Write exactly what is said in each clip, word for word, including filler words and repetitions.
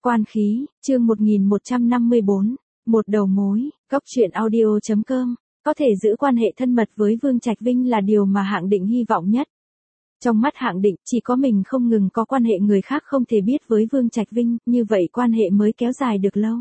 Quan khí, chương một nghìn một trăm năm mươi bốn, một đầu mối, Cóc truyện audio chấm com, có thể giữ quan hệ thân mật với Vương Trạch Vinh là điều mà Hạng Định hy vọng nhất. Trong mắt Hạng Định, chỉ có mình không ngừng có quan hệ người khác không thể biết với Vương Trạch Vinh, như vậy quan hệ mới kéo dài được lâu.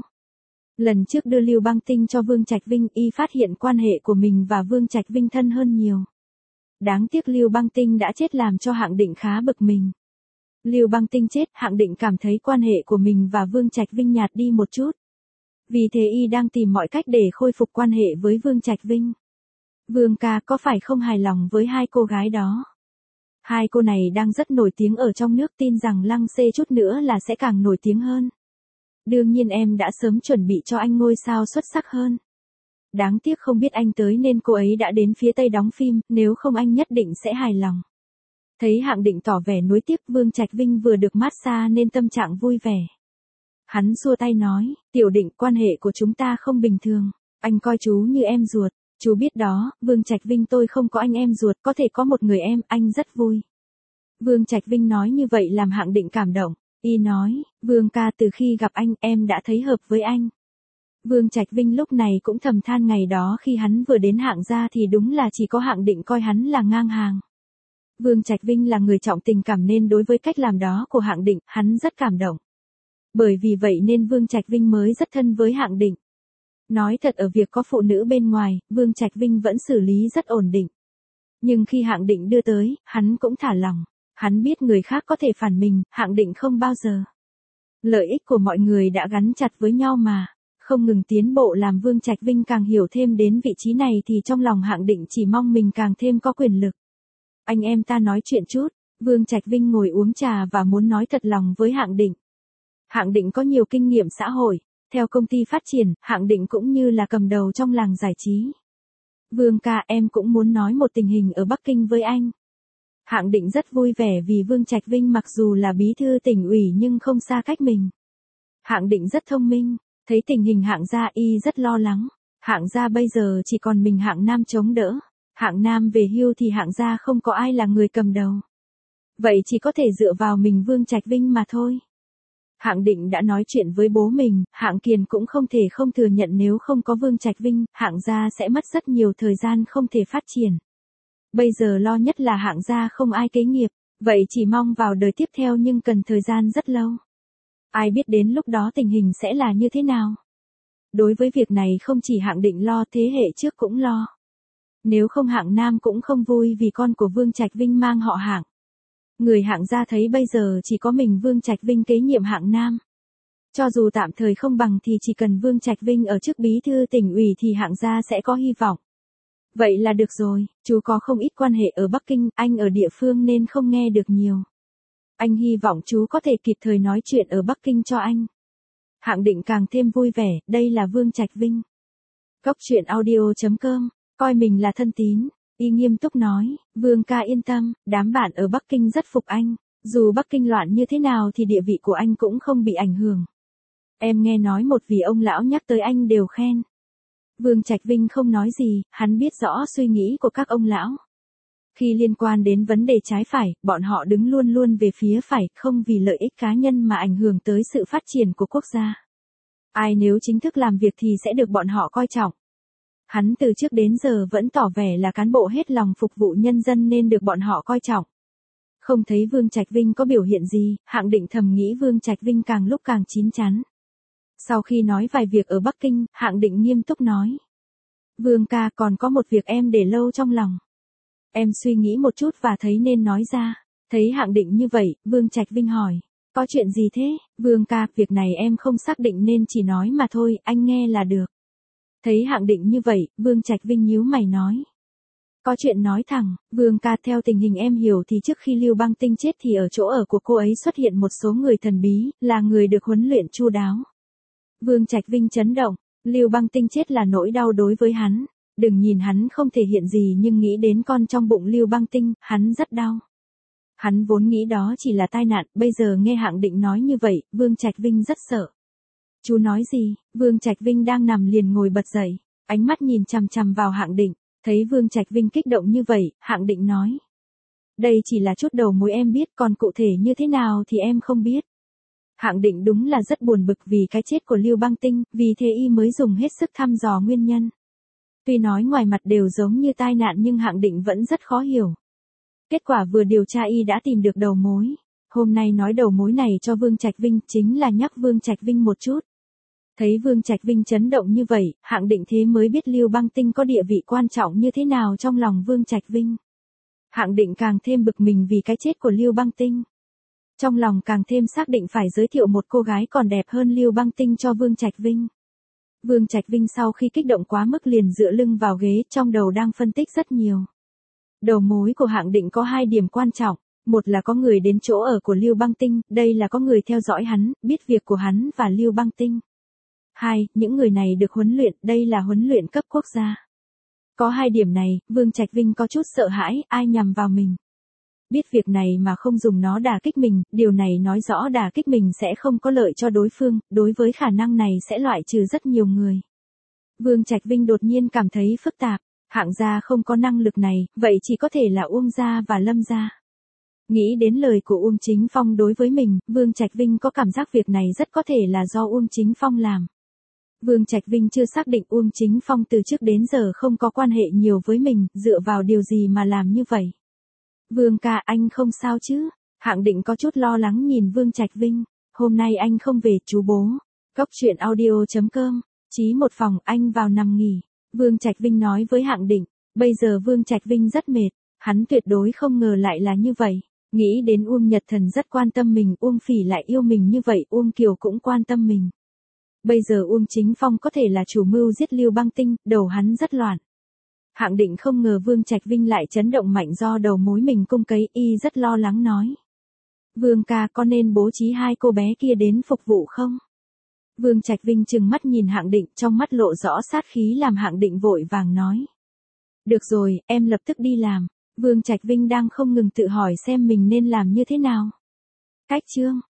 Lần trước đưa Lưu Băng Tinh cho Vương Trạch Vinh, y phát hiện quan hệ của mình và Vương Trạch Vinh thân hơn nhiều. Đáng tiếc Lưu Băng Tinh đã chết làm cho Hạng Định khá bực mình. Lưu Băng Tinh chết, Hạng Định cảm thấy quan hệ của mình và Vương Trạch Vinh nhạt đi một chút. Vì thế y đang tìm mọi cách để khôi phục quan hệ với Vương Trạch Vinh. Vương ca có phải không hài lòng với hai cô gái đó? Hai cô này đang rất nổi tiếng ở trong nước, tin rằng Lăng Xê chút nữa là sẽ càng nổi tiếng hơn. Đương nhiên em đã sớm chuẩn bị cho anh ngôi sao xuất sắc hơn. Đáng tiếc không biết anh tới nên cô ấy đã đến phía Tây đóng phim, nếu không anh nhất định sẽ hài lòng. Thấy Hạng Định tỏ vẻ nuối tiếc, Vương Trạch Vinh vừa được massage nên tâm trạng vui vẻ. Hắn xua tay nói, Tiểu Định, quan hệ của chúng ta không bình thường, anh coi chú như em ruột, chú biết đó, Vương Trạch Vinh tôi không có anh em ruột, có thể có một người em, anh rất vui. Vương Trạch Vinh nói như vậy làm Hạng Định cảm động, y nói, Vương ca từ khi gặp anh em đã thấy hợp với anh. Vương Trạch Vinh lúc này cũng thầm than ngày đó khi hắn vừa đến Hạng gia thì đúng là chỉ có Hạng Định coi hắn là ngang hàng. Vương Trạch Vinh là người trọng tình cảm nên đối với cách làm đó của Hạng Định, hắn rất cảm động. Bởi vì vậy nên Vương Trạch Vinh mới rất thân với Hạng Định. Nói thật, ở việc có phụ nữ bên ngoài, Vương Trạch Vinh vẫn xử lý rất ổn định. Nhưng khi Hạng Định đưa tới, hắn cũng thả lòng. Hắn biết người khác có thể phản mình, Hạng Định không bao giờ. Lợi ích của mọi người đã gắn chặt với nhau mà. Không ngừng tiến bộ làm Vương Trạch Vinh càng hiểu thêm đến vị trí này thì trong lòng Hạng Định chỉ mong mình càng thêm có quyền lực. Anh em ta nói chuyện chút, Vương Trạch Vinh ngồi uống trà và muốn nói thật lòng với Hạng Định. Hạng Định có nhiều kinh nghiệm xã hội, theo công ty phát triển, Hạng Định cũng như là cầm đầu trong làng giải trí. Vương ca, em cũng muốn nói một tình hình ở Bắc Kinh với anh. Hạng Định rất vui vẻ vì Vương Trạch Vinh mặc dù là bí thư tỉnh ủy nhưng không xa cách mình. Hạng Định rất thông minh, thấy tình hình Hạng gia y rất lo lắng. Hạng gia bây giờ chỉ còn mình Hạng Nam chống đỡ. Hạng Nam về hưu thì Hạng gia không có ai là người cầm đầu. Vậy chỉ có thể dựa vào mình Vương Trạch Vinh mà thôi. Hạng Định đã nói chuyện với bố mình, Hạng Kiền cũng không thể không thừa nhận nếu không có Vương Trạch Vinh, Hạng gia sẽ mất rất nhiều thời gian không thể phát triển. Bây giờ lo nhất là Hạng gia không ai kế nghiệp, vậy chỉ mong vào đời tiếp theo nhưng cần thời gian rất lâu. Ai biết đến lúc đó tình hình sẽ là như thế nào? Đối với việc này không chỉ Hạng Định lo, thế hệ trước cũng lo. Nếu không Hạng Nam cũng không vui vì con của Vương Trạch Vinh mang họ Hạng. Người Hạng gia thấy bây giờ chỉ có mình Vương Trạch Vinh kế nhiệm Hạng Nam. Cho dù tạm thời không bằng thì chỉ cần Vương Trạch Vinh ở chức bí thư tỉnh ủy thì Hạng gia sẽ có hy vọng. Vậy là được rồi, chú có không ít quan hệ ở Bắc Kinh, anh ở địa phương nên không nghe được nhiều. Anh hy vọng chú có thể kịp thời nói chuyện ở Bắc Kinh cho anh. Hạng Định càng thêm vui vẻ, đây là Vương Trạch Vinh. Cóc truyện audio chấm com, coi mình là thân tín, y nghiêm túc nói, Vương ca yên tâm, đám bạn ở Bắc Kinh rất phục anh, dù Bắc Kinh loạn như thế nào thì địa vị của anh cũng không bị ảnh hưởng. Em nghe nói một vị ông lão nhắc tới anh đều khen. Vương Trạch Vinh không nói gì, hắn biết rõ suy nghĩ của các ông lão. Khi liên quan đến vấn đề trái phải, bọn họ đứng luôn luôn về phía phải, không vì lợi ích cá nhân mà ảnh hưởng tới sự phát triển của quốc gia. Ai nếu chính thức làm việc thì sẽ được bọn họ coi trọng. Hắn từ trước đến giờ vẫn tỏ vẻ là cán bộ hết lòng phục vụ nhân dân nên được bọn họ coi trọng. Không thấy Vương Trạch Vinh có biểu hiện gì, Hạng Định thầm nghĩ Vương Trạch Vinh càng lúc càng chín chắn. Sau khi nói vài việc ở Bắc Kinh, Hạng Định nghiêm túc nói. Vương ca, còn có một việc em để lâu trong lòng. Em suy nghĩ một chút và thấy nên nói ra. Thấy Hạng Định như vậy, Vương Trạch Vinh hỏi. Có chuyện gì thế? Vương ca, việc này em không xác định nên chỉ nói mà thôi, anh nghe là được. Thấy Hạng Định như vậy, Vương Trạch Vinh nhíu mày nói. Có chuyện nói thẳng, Vương ca, theo tình hình em hiểu thì trước khi Lưu Băng Tinh chết thì ở chỗ ở của cô ấy xuất hiện một số người thần bí, là người được huấn luyện chu đáo. Vương Trạch Vinh chấn động, Lưu Băng Tinh chết là nỗi đau đối với hắn. Đừng nhìn hắn không thể hiện gì nhưng nghĩ đến con trong bụng Lưu Băng Tinh, hắn rất đau. Hắn vốn nghĩ đó chỉ là tai nạn, bây giờ nghe Hạng Định nói như vậy, Vương Trạch Vinh rất sợ. Chú nói gì? Vương Trạch Vinh đang nằm liền ngồi bật dậy, ánh mắt nhìn chằm chằm vào Hạng Định, thấy Vương Trạch Vinh kích động như vậy, Hạng Định nói. Đây chỉ là chút đầu mối em biết, còn cụ thể như thế nào thì em không biết. Hạng Định đúng là rất buồn bực vì cái chết của Lưu Băng Tinh, vì thế y mới dùng hết sức thăm dò nguyên nhân. Tuy nói ngoài mặt đều giống như tai nạn nhưng Hạng Định vẫn rất khó hiểu. Kết quả vừa điều tra y đã tìm được đầu mối. Hôm nay nói đầu mối này cho Vương Trạch Vinh chính là nhắc Vương Trạch Vinh một chút. Thấy Vương Trạch Vinh chấn động như vậy, Hạng Định thế mới biết Lưu Băng Tinh có địa vị quan trọng như thế nào trong lòng Vương Trạch Vinh. Hạng Định càng thêm bực mình vì cái chết của Lưu Băng Tinh. Trong lòng càng thêm xác định phải giới thiệu một cô gái còn đẹp hơn Lưu Băng Tinh cho Vương Trạch Vinh. Vương Trạch Vinh sau khi kích động quá mức liền dựa lưng vào ghế, trong đầu đang phân tích rất nhiều. Đầu mối của Hạng Định có hai điểm quan trọng, một là có người đến chỗ ở của Lưu Băng Tinh, đây là có người theo dõi hắn, biết việc của hắn và Lưu Băng Tinh. Hai, những người này được huấn luyện, đây là huấn luyện cấp quốc gia. Có hai điểm này, Vương Trạch Vinh có chút sợ hãi, ai nhằm vào mình. Biết việc này mà không dùng nó đả kích mình, điều này nói rõ đả kích mình sẽ không có lợi cho đối phương, đối với khả năng này sẽ loại trừ rất nhiều người. Vương Trạch Vinh đột nhiên cảm thấy phức tạp, Hạng gia không có năng lực này, vậy chỉ có thể là Uông gia và Lâm gia. Nghĩ đến lời của Uông Chính Phong đối với mình, Vương Trạch Vinh có cảm giác việc này rất có thể là do Uông Chính Phong làm. Vương Trạch Vinh chưa xác định Uông Chính Phong từ trước đến giờ không có quan hệ nhiều với mình, dựa vào điều gì mà làm như vậy. Vương ca, anh không sao chứ? Hạng Định có chút lo lắng nhìn Vương Trạch Vinh. Hôm nay anh không về chú bố. Cốc truyện audio chấm com. Chí một phòng, anh vào nằm nghỉ. Vương Trạch Vinh nói với Hạng Định. Bây giờ Vương Trạch Vinh rất mệt. Hắn tuyệt đối không ngờ lại là như vậy. Nghĩ đến Uông Nhật Thần rất quan tâm mình, Uông Phỉ lại yêu mình như vậy, Uông Kiều cũng quan tâm mình. Bây giờ Uông Chính Phong có thể là chủ mưu giết Lưu Băng Tinh, đầu hắn rất loạn. Hạng Định không ngờ Vương Trạch Vinh lại chấn động mạnh do đầu mối mình cung cấy, y rất lo lắng nói. Vương ca, có nên bố trí hai cô bé kia đến phục vụ không? Vương Trạch Vinh trừng mắt nhìn Hạng Định, trong mắt lộ rõ sát khí làm Hạng Định vội vàng nói. Được rồi, em lập tức đi làm. Vương Trạch Vinh đang không ngừng tự hỏi xem mình nên làm như thế nào. Cách chương